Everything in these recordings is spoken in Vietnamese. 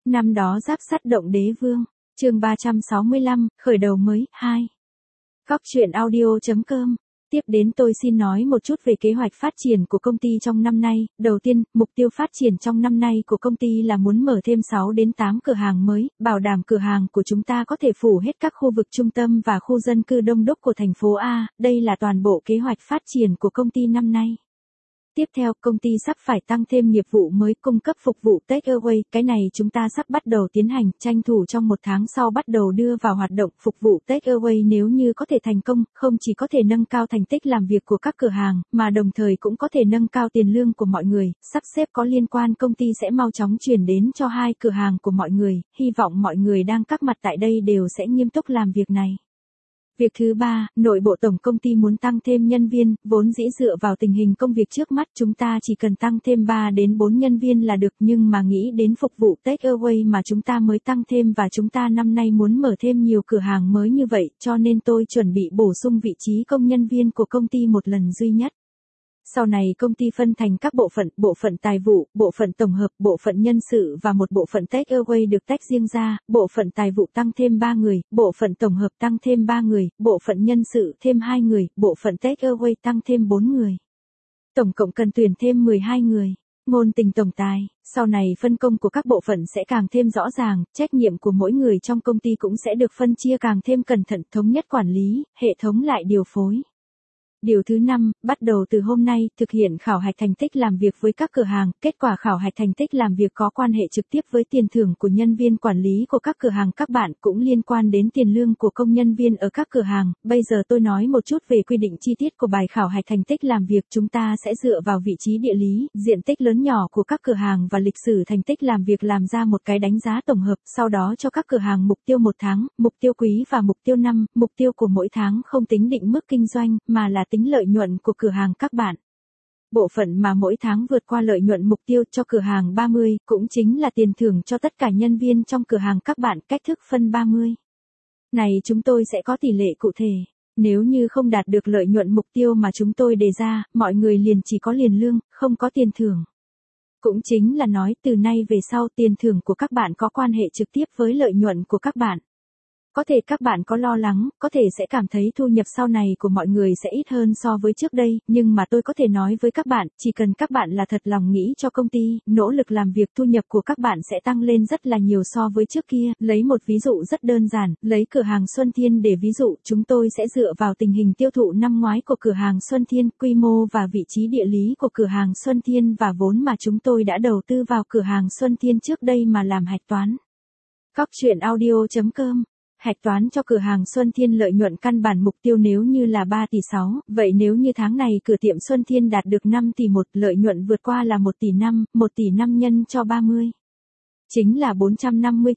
Năm đó giáp sắt động đế vương, chương 365, khởi đầu mới, 2. Góc truyện audio.com. Tiếp đến tôi xin nói một chút về kế hoạch phát triển của công ty trong năm nay. Đầu tiên, mục tiêu phát triển trong năm nay của công ty là muốn mở thêm 6 đến 8 cửa hàng mới, bảo đảm cửa hàng của chúng ta có thể phủ hết các khu vực trung tâm và khu dân cư đông đúc của thành phố A. Đây là toàn bộ kế hoạch phát triển của công ty năm nay. Tiếp theo, công ty sắp phải tăng thêm nghiệp vụ mới cung cấp phục vụ take away, cái này chúng ta sắp bắt đầu tiến hành, tranh thủ trong 1 tháng sau bắt đầu đưa vào hoạt động phục vụ take away nếu như có thể thành công, không chỉ có thể nâng cao thành tích làm việc của các cửa hàng, mà đồng thời cũng có thể nâng cao tiền lương của mọi người, sắp xếp có liên quan công ty sẽ mau chóng chuyển đến cho 2 cửa hàng của mọi người, hy vọng mọi người đang các mặt tại đây đều sẽ nghiêm túc làm việc này. Việc thứ 3, nội bộ tổng công ty muốn tăng thêm nhân viên, vốn dĩ dựa vào tình hình công việc trước mắt chúng ta chỉ cần tăng thêm 3 đến 4 nhân viên là được, nhưng mà nghĩ đến phục vụ take away mà chúng ta mới tăng thêm và chúng ta năm nay muốn mở thêm nhiều cửa hàng mới như vậy, cho nên tôi chuẩn bị bổ sung vị trí công nhân viên của công ty một lần duy nhất. Sau này công ty phân thành các bộ phận tài vụ, bộ phận tổng hợp, bộ phận nhân sự và một bộ phận take away được tách riêng ra, bộ phận tài vụ tăng thêm 3 người, bộ phận tổng hợp tăng thêm 3 người, bộ phận nhân sự thêm 2 người, bộ phận take away tăng thêm 4 người. Tổng cộng cần tuyển thêm 12 người. Ngôn tình tổng tài, sau này phân công của các bộ phận sẽ càng thêm rõ ràng, trách nhiệm của mỗi người trong công ty cũng sẽ được phân chia càng thêm cẩn thận, thống nhất quản lý, hệ thống lại điều phối. Điều thứ 5, bắt đầu từ hôm nay, thực hiện khảo hạch thành tích làm việc với các cửa hàng, kết quả khảo hạch thành tích làm việc có quan hệ trực tiếp với tiền thưởng của nhân viên quản lý của các cửa hàng các bạn, cũng liên quan đến tiền lương của công nhân viên ở các cửa hàng. Bây giờ tôi nói một chút về quy định chi tiết của bài khảo hạch thành tích làm việc, chúng ta sẽ dựa vào vị trí địa lý, diện tích lớn nhỏ của các cửa hàng và lịch sử thành tích làm việc làm ra một cái đánh giá tổng hợp, sau đó cho các cửa hàng mục tiêu 1 tháng, mục tiêu quý và mục tiêu năm, mục tiêu của mỗi tháng không tính định mức kinh doanh, mà là tính lợi nhuận của cửa hàng các bạn. Bộ phận mà mỗi tháng vượt qua lợi nhuận mục tiêu cho cửa hàng 30, cũng chính là tiền thưởng cho tất cả nhân viên trong cửa hàng các bạn, cách thức phân 30. Này chúng tôi sẽ có tỷ lệ cụ thể. Nếu như không đạt được lợi nhuận mục tiêu mà chúng tôi đề ra, mọi người liền chỉ có liền lương, không có tiền thưởng. Cũng chính là nói từ nay về sau tiền thưởng của các bạn có quan hệ trực tiếp với lợi nhuận của các bạn. Có thể các bạn có lo lắng, có thể sẽ cảm thấy thu nhập sau này của mọi người sẽ ít hơn so với trước đây, nhưng mà tôi có thể nói với các bạn, chỉ cần các bạn là thật lòng nghĩ cho công ty, nỗ lực làm việc, thu nhập của các bạn sẽ tăng lên rất là nhiều so với trước kia. Lấy một ví dụ rất đơn giản, lấy cửa hàng Xuân Thiên để ví dụ, chúng tôi sẽ dựa vào tình hình tiêu thụ năm ngoái của cửa hàng Xuân Thiên, quy mô và vị trí địa lý của cửa hàng Xuân Thiên và vốn mà chúng tôi đã đầu tư vào cửa hàng Xuân Thiên trước đây mà làm hạch toán. Góc truyện audio.com. Hạch toán cho cửa hàng Xuân Thiên lợi nhuận căn bản mục tiêu nếu như là 3 tỷ 6, vậy nếu như tháng này cửa tiệm Xuân Thiên đạt được 5 tỷ 1, lợi nhuận vượt qua là 1 tỷ 5, 1 tỷ 5 nhân cho 30. Chính là 450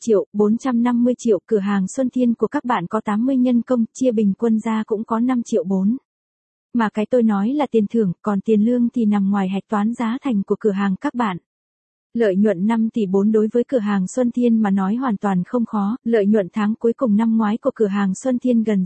triệu, cửa hàng Xuân Thiên của các bạn có 80 nhân công, chia bình quân ra cũng có 5 triệu 4. Mà cái tôi nói là tiền thưởng, còn tiền lương thì nằm ngoài hạch toán giá thành của cửa hàng các bạn. Lợi nhuận 5 tỷ 4 đối với cửa hàng Xuân Thiên mà nói hoàn toàn không khó, lợi nhuận tháng cuối cùng năm ngoái của cửa hàng Xuân Thiên gần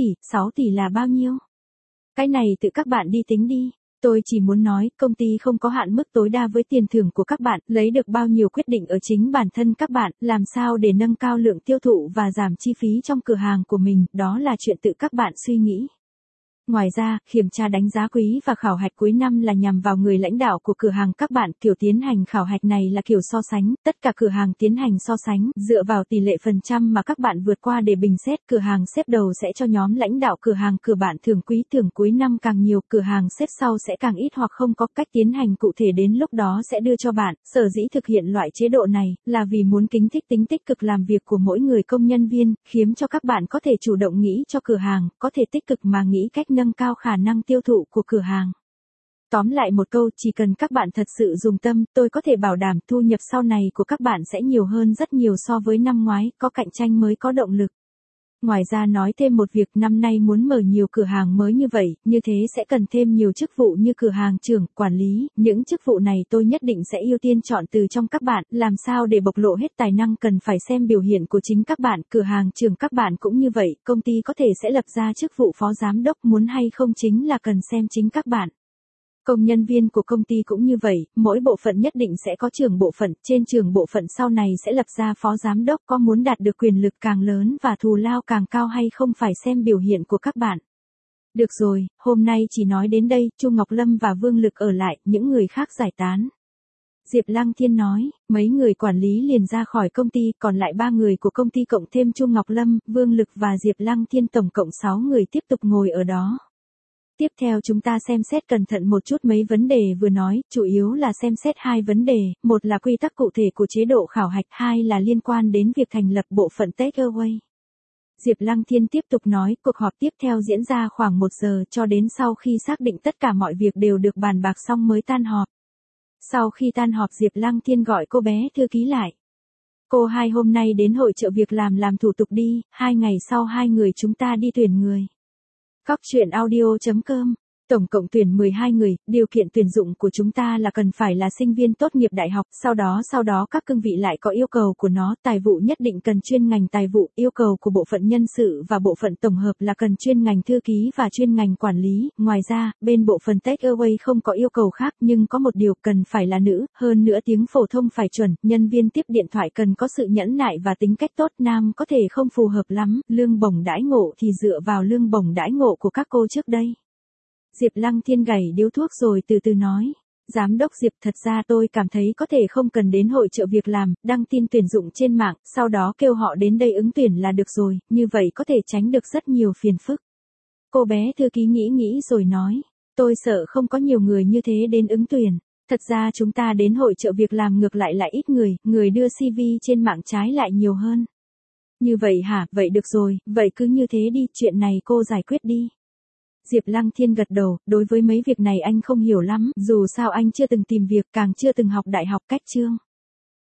6 tỷ là bao nhiêu? Cái này tự các bạn đi tính đi. Tôi chỉ muốn nói, công ty không có hạn mức tối đa với tiền thưởng của các bạn, lấy được bao nhiêu quyết định ở chính bản thân các bạn, làm sao để nâng cao lượng tiêu thụ và giảm chi phí trong cửa hàng của mình, đó là chuyện tự các bạn suy nghĩ. Ngoài ra, kiểm tra đánh giá quý và khảo hạch cuối năm là nhằm vào người lãnh đạo của cửa hàng các bạn, kiểu tiến hành khảo hạch này là kiểu so sánh, tất cả cửa hàng tiến hành so sánh, dựa vào tỷ lệ phần trăm mà các bạn vượt qua để bình xét, cửa hàng xếp đầu sẽ cho nhóm lãnh đạo cửa hàng cửa bạn thưởng cuối năm càng nhiều, cửa hàng xếp sau sẽ càng ít hoặc không có. Cách tiến hành cụ thể đến lúc đó sẽ đưa cho bạn. Sở dĩ thực hiện loại chế độ này là vì muốn kích thích tính tích cực làm việc của mỗi người công nhân viên, khiến cho các bạn có thể chủ động nghĩ cho cửa hàng, có thể tích cực mà nghĩ cách nâng cao khả năng tiêu thụ của cửa hàng. Tóm lại một câu, chỉ cần các bạn thật sự dùng tâm, tôi có thể bảo đảm thu nhập sau này của các bạn sẽ nhiều hơn rất nhiều so với năm ngoái, có cạnh tranh mới có động lực. Ngoài ra nói thêm một việc, năm nay muốn mở nhiều cửa hàng mới như vậy, như thế sẽ cần thêm nhiều chức vụ như cửa hàng trưởng, quản lý, những chức vụ này tôi nhất định sẽ ưu tiên chọn từ trong các bạn, làm sao để bộc lộ hết tài năng cần phải xem biểu hiện của chính các bạn, cửa hàng trưởng các bạn cũng như vậy, công ty có thể sẽ lập ra chức vụ phó giám đốc, muốn hay không chính là cần xem chính các bạn. Công nhân viên của công ty cũng như vậy, mỗi bộ phận nhất định sẽ có trưởng bộ phận, trên trưởng bộ phận sau này sẽ lập ra phó giám đốc, có muốn đạt được quyền lực càng lớn và thù lao càng cao hay không phải xem biểu hiện của các bạn. Được rồi, hôm nay chỉ nói đến đây, Chu Ngọc Lâm và Vương Lực ở lại, những người khác giải tán. Diệp Lăng Thiên nói, mấy người quản lý liền ra khỏi công ty, còn lại 3 người của công ty cộng thêm Chu Ngọc Lâm, Vương Lực và Diệp Lăng Thiên tổng cộng 6 người tiếp tục ngồi ở đó. Tiếp theo chúng ta xem xét cẩn thận một chút mấy vấn đề vừa nói, chủ yếu là xem xét 2 vấn đề, một là quy tắc cụ thể của chế độ khảo hạch, 2 là liên quan đến việc thành lập bộ phận Take Away. Diệp Lăng Thiên tiếp tục nói, cuộc họp tiếp theo diễn ra khoảng 1 giờ cho đến sau khi xác định tất cả mọi việc đều được bàn bạc xong mới tan họp. Sau khi tan họp Diệp Lăng Thiên gọi cô bé thư ký lại. Cô hai hôm nay đến hội chợ việc làm thủ tục đi, 2 ngày sau 2 người chúng ta đi tuyển người. Cóc truyện audio.com. Tổng cộng tuyển 12 người, điều kiện tuyển dụng của chúng ta là cần phải là sinh viên tốt nghiệp đại học, sau đó các cương vị lại có yêu cầu của nó, tài vụ nhất định cần chuyên ngành tài vụ, yêu cầu của bộ phận nhân sự và bộ phận tổng hợp là cần chuyên ngành thư ký và chuyên ngành quản lý, ngoài ra, bên bộ phận Take Away không có yêu cầu khác nhưng có một điều cần phải là nữ, hơn nữa tiếng phổ thông phải chuẩn, nhân viên tiếp điện thoại cần có sự nhẫn nại và tính cách tốt, nam có thể không phù hợp lắm, lương bổng đãi ngộ thì dựa vào lương bổng đãi ngộ của các cô trước đây. Diệp Lăng Thiên gảy điếu thuốc rồi từ từ nói. Giám đốc Diệp, thật ra tôi cảm thấy có thể không cần đến hội chợ việc làm, đăng tin tuyển dụng trên mạng, sau đó kêu họ đến đây ứng tuyển là được rồi, như vậy có thể tránh được rất nhiều phiền phức. Cô bé thư ký nghĩ rồi nói, tôi sợ không có nhiều người như thế đến ứng tuyển. Thật ra chúng ta đến hội chợ việc làm ngược lại là ít người đưa CV trên mạng trái lại nhiều hơn. Như vậy hả, vậy được rồi, vậy cứ như thế đi, chuyện này cô giải quyết đi. Diệp Lăng Thiên gật đầu, đối với mấy việc này anh không hiểu lắm, dù sao anh chưa từng tìm việc, càng chưa từng học đại học cách chương.